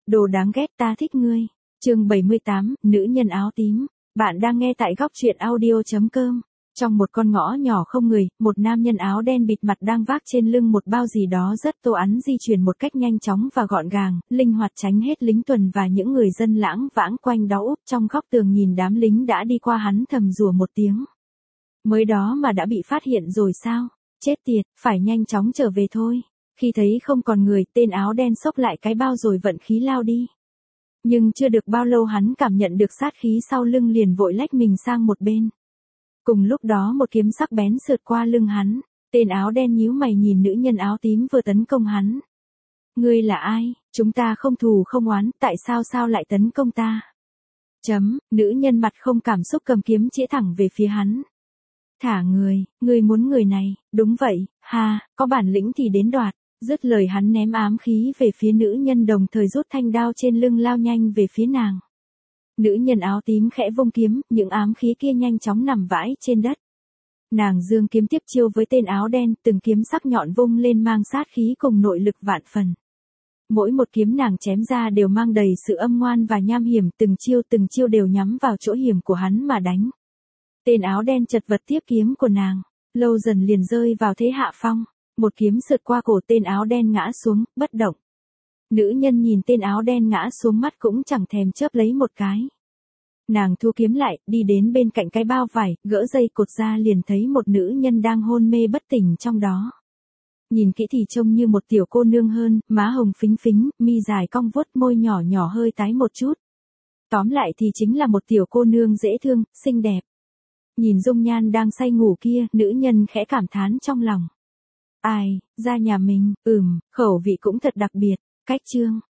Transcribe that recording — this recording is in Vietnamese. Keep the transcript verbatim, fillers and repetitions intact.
Đồ đáng ghét ta thích ngươi. Chương bảy mươi tám, nữ nhân áo tím. Bạn đang nghe tại góc truyện audio chấm com. Trong một con ngõ nhỏ không người, một nam nhân áo đen bịt mặt đang vác trên lưng một bao gì đó rất tô ẵn di chuyển một cách nhanh chóng và gọn gàng, linh hoạt tránh hết lính tuần và những người dân lãng vãng quanh đó úp trong góc tường nhìn đám lính đã đi qua hắn thầm rủa một tiếng. Mới đó mà đã bị phát hiện rồi sao? Chết tiệt, phải nhanh chóng trở về thôi. Khi thấy không còn người, tên áo đen xốc lại cái bao rồi vận khí lao đi. Nhưng chưa được bao lâu hắn cảm nhận được sát khí sau lưng liền vội lách mình sang một bên. Cùng lúc đó một kiếm sắc bén sượt qua lưng hắn, tên áo đen nhíu mày nhìn nữ nhân áo tím vừa tấn công hắn. Ngươi là ai? Chúng ta không thù không oán, tại sao sao lại tấn công ta? Chấm, nữ nhân mặt không cảm xúc cầm kiếm chĩa thẳng về phía hắn. Thả người, ngươi muốn người này, đúng vậy, ha, có bản lĩnh thì đến đoạt. Dứt lời hắn ném ám khí về phía nữ nhân đồng thời rút thanh đao trên lưng lao nhanh về phía nàng. Nữ nhân áo tím khẽ vung kiếm, những ám khí kia nhanh chóng nằm vãi trên đất. Nàng giương kiếm tiếp chiêu với tên áo đen, từng kiếm sắc nhọn vung lên mang sát khí cùng nội lực vạn phần. Mỗi một kiếm nàng chém ra đều mang đầy sự âm ngoan và nham hiểm, từng chiêu từng chiêu đều nhắm vào chỗ hiểm của hắn mà đánh. Tên áo đen chật vật tiếp kiếm của nàng, lâu dần liền rơi vào thế hạ phong. Một kiếm sượt qua cổ tên áo đen ngã xuống, bất động. Nữ nhân nhìn tên áo đen ngã xuống mắt cũng chẳng thèm chớp lấy một cái. Nàng thu kiếm lại, đi đến bên cạnh cái bao vải, gỡ dây cột ra liền thấy một nữ nhân đang hôn mê bất tỉnh trong đó. Nhìn kỹ thì trông như một tiểu cô nương hơn, má hồng phính phính, mi dài cong vuốt, môi nhỏ nhỏ hơi tái một chút. Tóm lại thì chính là một tiểu cô nương dễ thương, xinh đẹp. Nhìn dung nhan đang say ngủ kia, nữ nhân khẽ cảm thán trong lòng. Ai, ra nhà mình, ừm, khẩu vị cũng thật đặc biệt. Cách chương,